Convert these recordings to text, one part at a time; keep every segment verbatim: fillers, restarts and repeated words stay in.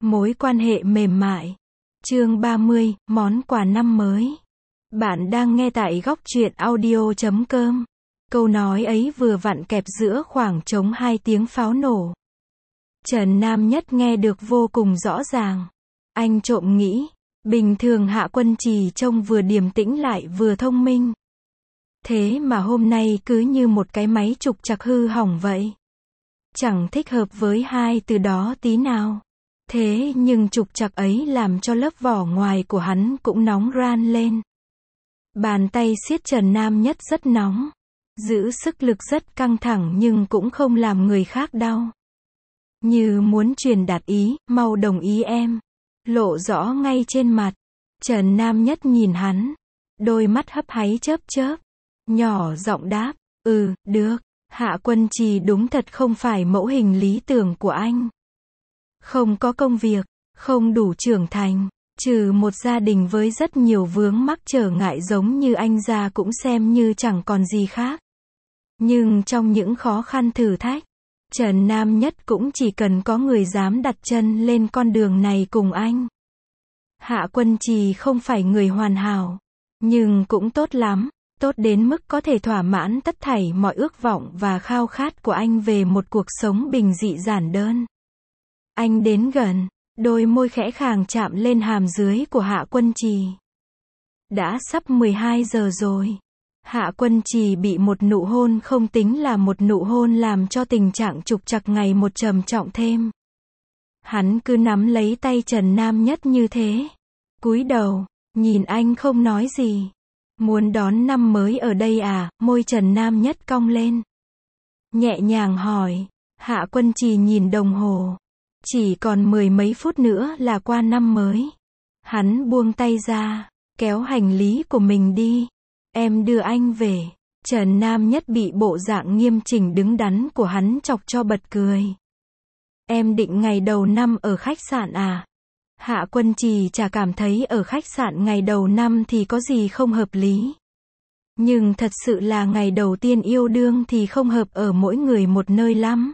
Mối quan hệ mềm mại. Chương ba mươi, món quà năm mới. Bạn đang nghe tại góc truyện audio chấm com. Câu nói ấy vừa vặn kẹp giữa khoảng trống hai tiếng pháo nổ. Trần Nam Nhất nghe được vô cùng rõ ràng. Anh trộm nghĩ, bình thường Hạ Quân Trì trông vừa điềm tĩnh lại vừa thông minh. Thế mà hôm nay cứ như một cái máy trục trặc hư hỏng vậy. Chẳng thích hợp với hai từ đó tí nào. Thế nhưng trục trặc ấy làm cho lớp vỏ ngoài của hắn cũng nóng ran lên. Bàn tay siết Trần Nam Nhất rất nóng. Giữ sức lực rất căng thẳng nhưng cũng không làm người khác đau. Như muốn truyền đạt ý, mau đồng ý em. Lộ rõ ngay trên mặt. Trần Nam Nhất nhìn hắn. Đôi mắt hấp háy chớp chớp. Nhỏ giọng đáp, ừ, được. Hạ Quân Trì đúng thật không phải mẫu hình lý tưởng của anh. Không có công việc, không đủ trưởng thành, trừ một gia đình với rất nhiều vướng mắc trở ngại giống như anh ra cũng xem như chẳng còn gì khác. Nhưng trong những khó khăn thử thách, Trần Nam Nhất cũng chỉ cần có người dám đặt chân lên con đường này cùng anh. Hạ Quân Trì không phải người hoàn hảo, nhưng cũng tốt lắm, tốt đến mức có thể thỏa mãn tất thảy mọi ước vọng và khao khát của anh về một cuộc sống bình dị giản đơn. Anh đến gần, đôi môi khẽ khàng chạm lên hàm dưới của Hạ Quân Trì. Đã sắp mười hai giờ rồi. Hạ Quân Trì bị một nụ hôn không tính là một nụ hôn làm cho tình trạng trục trặc ngày một trầm trọng thêm. Hắn cứ nắm lấy tay Trần Nam Nhất như thế. Cúi đầu, nhìn anh không nói gì. Muốn đón năm mới ở đây à? Môi Trần Nam Nhất cong lên. Nhẹ nhàng hỏi. Hạ Quân Trì nhìn đồng hồ. Chỉ còn mười mấy phút nữa là qua năm mới. Hắn buông tay ra, kéo hành lý của mình đi. Em đưa anh về. Trần Nam Nhất bị bộ dạng nghiêm chỉnh đứng đắn của hắn chọc cho bật cười. Em định ngày đầu năm ở khách sạn à? Hạ Quân Trì chả cảm thấy ở khách sạn ngày đầu năm thì có gì không hợp lý. Nhưng thật sự là ngày đầu tiên yêu đương thì không hợp ở mỗi người một nơi lắm.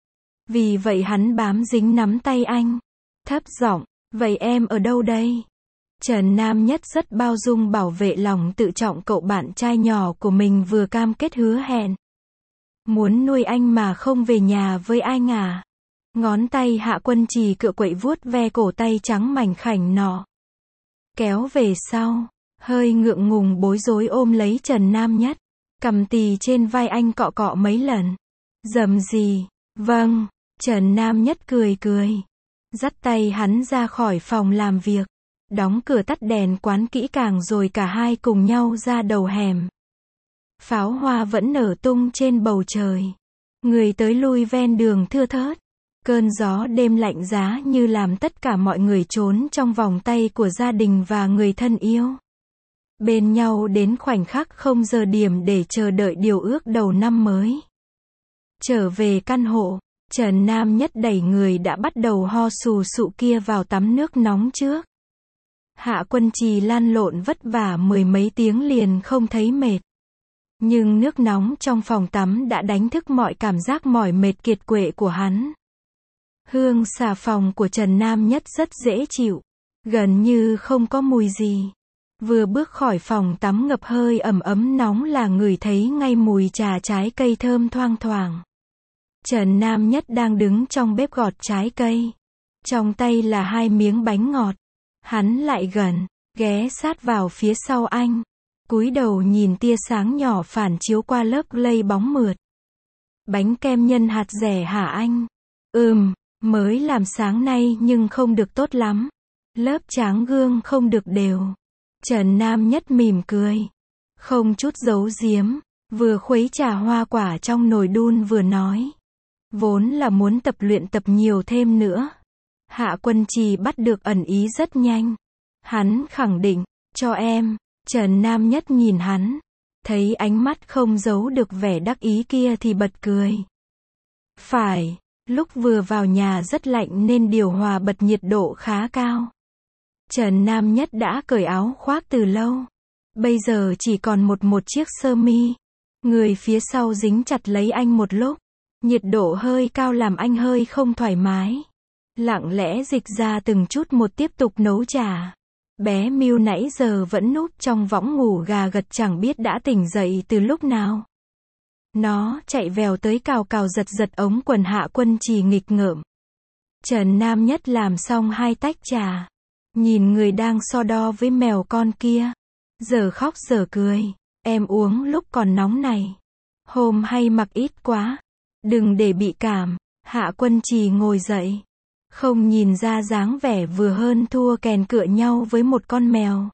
Vì vậy hắn bám dính nắm tay anh. Thấp giọng, vậy em ở đâu đây? Trần Nam Nhất rất bao dung bảo vệ lòng tự trọng cậu bạn trai nhỏ của mình vừa cam kết hứa hẹn. Muốn nuôi anh mà không về nhà với anh à? Ngón tay Hạ Quân Trì cựa quậy vuốt ve cổ tay trắng mảnh khảnh nọ. Kéo về sau, hơi ngượng ngùng bối rối ôm lấy Trần Nam Nhất. Cầm tì trên vai anh cọ cọ mấy lần. Dầm gì? Vâng. Trần Nam Nhất cười cười. Dắt tay hắn ra khỏi phòng làm việc. Đóng cửa tắt đèn quán kỹ càng rồi cả hai cùng nhau ra đầu hẻm. Pháo hoa vẫn nở tung trên bầu trời. Người tới lui ven đường thưa thớt. Cơn gió đêm lạnh giá như làm tất cả mọi người trốn trong vòng tay của gia đình và người thân yêu. Bên nhau đến khoảnh khắc không giờ điểm để chờ đợi điều ước đầu năm mới. Trở về căn hộ, Trần Nam Nhất đẩy người đã bắt đầu ho sù sụ kia vào tắm nước nóng trước. Hạ Quân Trì lăn lộn vất vả mười mấy tiếng liền không thấy mệt. Nhưng nước nóng trong phòng tắm đã đánh thức mọi cảm giác mỏi mệt kiệt quệ của hắn. Hương xà phòng của Trần Nam Nhất rất dễ chịu, gần như không có mùi gì. Vừa bước khỏi phòng tắm ngập hơi ẩm ấm nóng là ngửi thấy ngay mùi trà trái cây thơm thoang thoảng. Trần Nam Nhất đang đứng trong bếp gọt trái cây. Trong tay là hai miếng bánh ngọt. Hắn lại gần, ghé sát vào phía sau anh. Cúi đầu nhìn tia sáng nhỏ phản chiếu qua lớp lây bóng mượt. Bánh kem nhân hạt dẻ hả anh? Ừm, mới làm sáng nay nhưng không được tốt lắm. Lớp tráng gương không được đều. Trần Nam Nhất mỉm cười. Không chút giấu giếm, vừa khuấy trà hoa quả trong nồi đun vừa nói. Vốn là muốn tập luyện tập nhiều thêm nữa. Hạ Quân Trì bắt được ẩn ý rất nhanh. Hắn khẳng định, cho em. Trần Nam Nhất nhìn hắn. Thấy ánh mắt không giấu được vẻ đắc ý kia thì bật cười. Phải, lúc vừa vào nhà rất lạnh nên điều hòa bật nhiệt độ khá cao. Trần Nam Nhất đã cởi áo khoác từ lâu. Bây giờ chỉ còn một một chiếc sơ mi. Người phía sau dính chặt lấy anh một lúc. Nhiệt độ hơi cao làm anh hơi không thoải mái. lặng lẽ dịch ra từng chút một tiếp tục nấu trà. Bé Miu nãy giờ vẫn núp trong võng ngủ gà gật chẳng biết đã tỉnh dậy từ lúc nào. Nó chạy vèo tới cào cào giật giật ống quần Hạ Quân Trì nghịch ngợm. Trần Nam Nhất làm xong hai tách trà. Nhìn người đang so đo với mèo con kia. Giờ khóc giờ cười. Em uống lúc còn nóng này. Hôm hay mặc ít quá. Đừng để bị cảm. Hạ Quân Trì ngồi dậy. Không nhìn ra dáng vẻ vừa hơn thua kèn cựa nhau với một con mèo.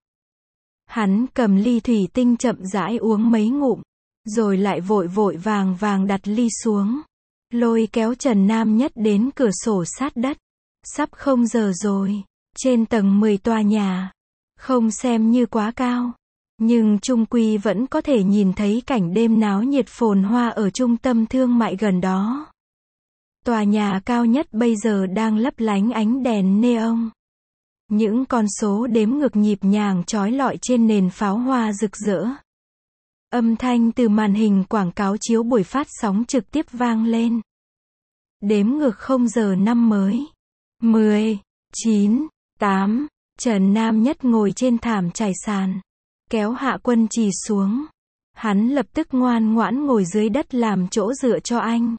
Hắn cầm ly thủy tinh chậm rãi uống mấy ngụm. Rồi lại vội vội vàng vàng đặt ly xuống. Lôi kéo Trần Nam Nhất đến cửa sổ sát đất. Sắp không giờ rồi. Trên tầng mười tòa nhà. Không xem như quá cao. Nhưng chung quy vẫn có thể nhìn thấy cảnh đêm náo nhiệt phồn hoa ở trung tâm thương mại gần đó. Tòa nhà cao nhất bây giờ đang lấp lánh ánh đèn neon. Những con số đếm ngược nhịp nhàng chói lọi trên nền pháo hoa rực rỡ. Âm thanh từ màn hình quảng cáo chiếu buổi phát sóng trực tiếp vang lên. Đếm ngược không giờ năm mới. mười, chín, tám, Trần Nam Nhất ngồi trên thảm trải sàn. Kéo Hạ Quân Trì xuống. Hắn lập tức ngoan ngoãn ngồi dưới đất làm chỗ dựa cho anh.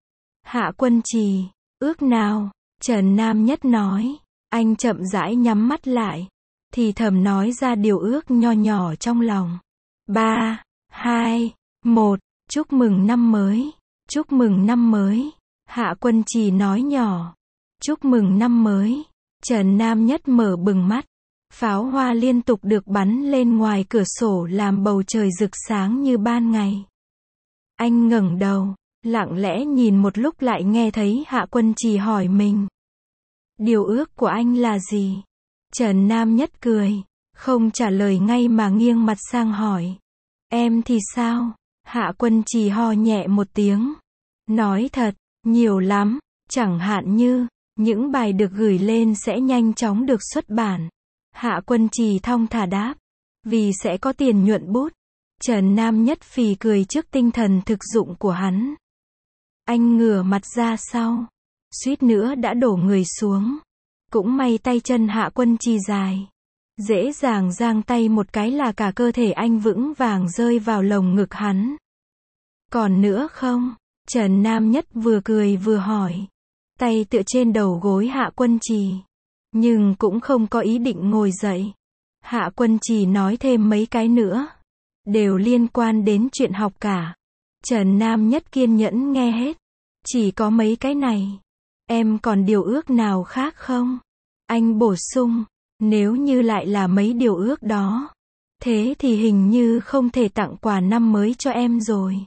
Hạ Quân Trì, ước nào? Trần Nam Nhất nói. Anh chậm rãi nhắm mắt lại. Thì thầm nói ra điều ước nho nhỏ trong lòng. Ba, hai, một, chúc mừng năm mới. Chúc mừng năm mới. Hạ Quân Trì nói nhỏ. Chúc mừng năm mới. Trần Nam Nhất mở bừng mắt. Pháo hoa liên tục được bắn lên ngoài cửa sổ làm bầu trời rực sáng như ban ngày. Anh ngẩng đầu, lặng lẽ nhìn một lúc lại nghe thấy Hạ Quân Trì hỏi mình. Điều ước của anh là gì? Trần Nam Nhất cười, không trả lời ngay mà nghiêng mặt sang hỏi. Em thì sao? Hạ Quân Trì ho nhẹ một tiếng. Nói thật, nhiều lắm, chẳng hạn như, những bài được gửi lên sẽ nhanh chóng được xuất bản. Hạ Quân Trì thong thả đáp. Vì sẽ có tiền nhuận bút. Trần Nam Nhất phì cười trước tinh thần thực dụng của hắn. Anh ngửa mặt ra sau. Suýt nữa đã đổ người xuống. Cũng may tay chân Hạ Quân Trì dài. Dễ dàng giang tay một cái là cả cơ thể anh vững vàng rơi vào lồng ngực hắn. Còn nữa không? Trần Nam Nhất vừa cười vừa hỏi. Tay tựa trên đầu gối Hạ Quân Trì. Nhưng cũng không có ý định ngồi dậy. Hạ Quân Trì nói thêm mấy cái nữa. Đều liên quan đến chuyện học cả. Trần Nam Nhất kiên nhẫn nghe hết. Chỉ có mấy cái này. Em còn điều ước nào khác không? Anh bổ sung. Nếu như lại là mấy điều ước đó. Thế thì hình như không thể tặng quà năm mới cho em rồi.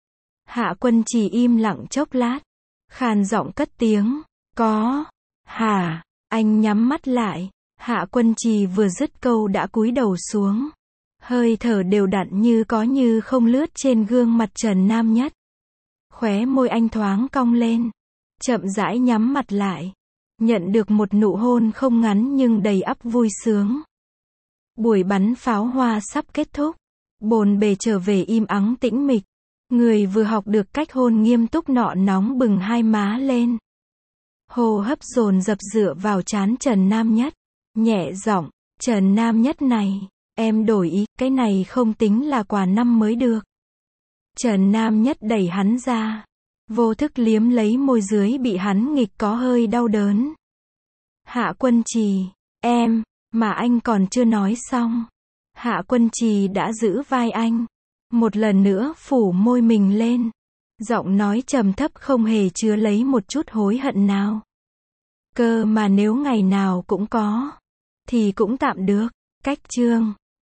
Hạ Quân Trì im lặng chốc lát. Khàn giọng cất tiếng. Có. Hả? Anh nhắm mắt lại. Hạ Quân Trì vừa dứt câu đã cúi đầu xuống. Hơi thở đều đặn như có như không lướt trên gương mặt Trần Nam Nhất. Khóe môi anh thoáng cong lên. Chậm rãi nhắm mặt lại. Nhận được một nụ hôn không ngắn nhưng đầy ắp vui sướng. Buổi bắn pháo hoa sắp kết thúc. Bồn bề trở về im ắng tĩnh mịch. Người vừa học được cách hôn nghiêm túc nọ nóng bừng hai má lên. Hô hấp dồn dập dựa vào trán Trần Nam Nhất. Nhẹ giọng, Trần Nam Nhất này, em đổi ý, cái này không tính là quà năm mới được. Trần Nam Nhất đẩy hắn ra. Vô thức liếm lấy môi dưới bị hắn nghịch có hơi đau đớn. Hạ Quân Trì, em, mà anh còn chưa nói xong. Hạ Quân Trì đã giữ vai anh. Một lần nữa phủ môi mình lên. Giọng nói trầm thấp không hề chứa lấy một chút hối hận nào. Cơ mà nếu ngày nào cũng có, thì cũng tạm được. Cách chương